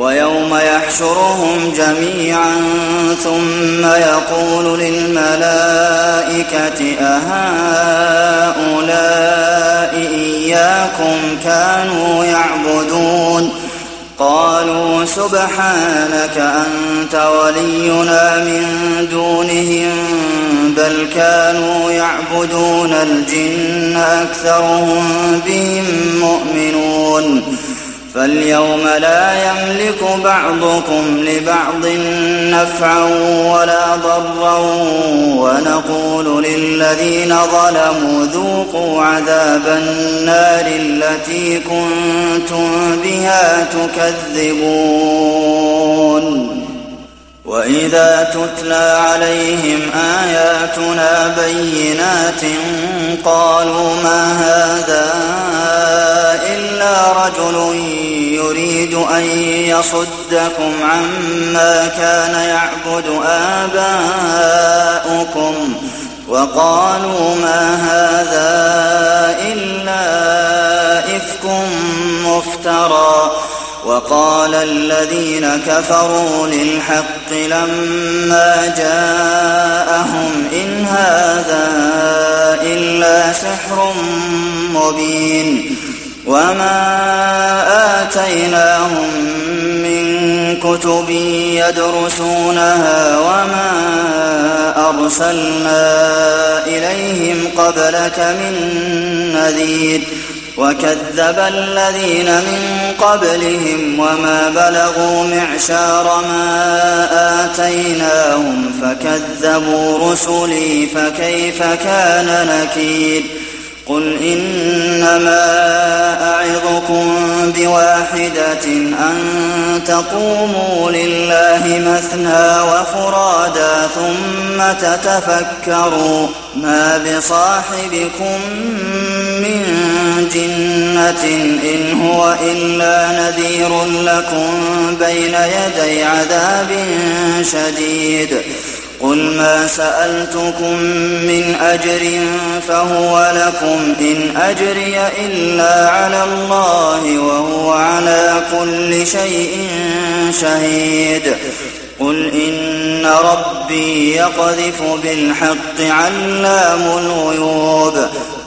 ويوم يحشرهم جميعا ثم يقول للملائكة أهؤلاء إياكم كانوا يعبدون قالوا سبحانك أنت ولينا من دونهم بل كانوا يعبدون الجن أكثرهم بهم مؤمنون فاليوم لا يملك بعضكم لبعض نفعا ولا ضرا ونقول للذين ظلموا ذوقوا عذاب النار التي كنتم بها تكذبون وإذا تتلى عليهم آياتنا بينات قالوا ما هذا إلا رجل يريد أن يصدكم عما كان يعبد آباؤكم وقالوا ما هذا إلا إفك مفترى وقال الذين كفروا للحق لما جاءهم إن هذا إلا سحر مبين وما آتيناهم من كتب يدرسونها وما أرسلنا إليهم قبلك من نذير وكذب الذين من قبلهم وما بلغوا معشار ما آتيناهم فكذبوا رسلي فكيف كان نكير قل إنما أعظكم بواحدة أن تقوموا لله مثنى وفرادا ثم تتفكروا ما بصاحبكم من جنة إن هو إلا نذير لكم بين يدي عذاب شديد قل ما سألتكم من أجر فهو لكم إن أجري إلا على الله وهو على كل شيء شهيد قل إن ربي يقذف بالحق علام الغيوب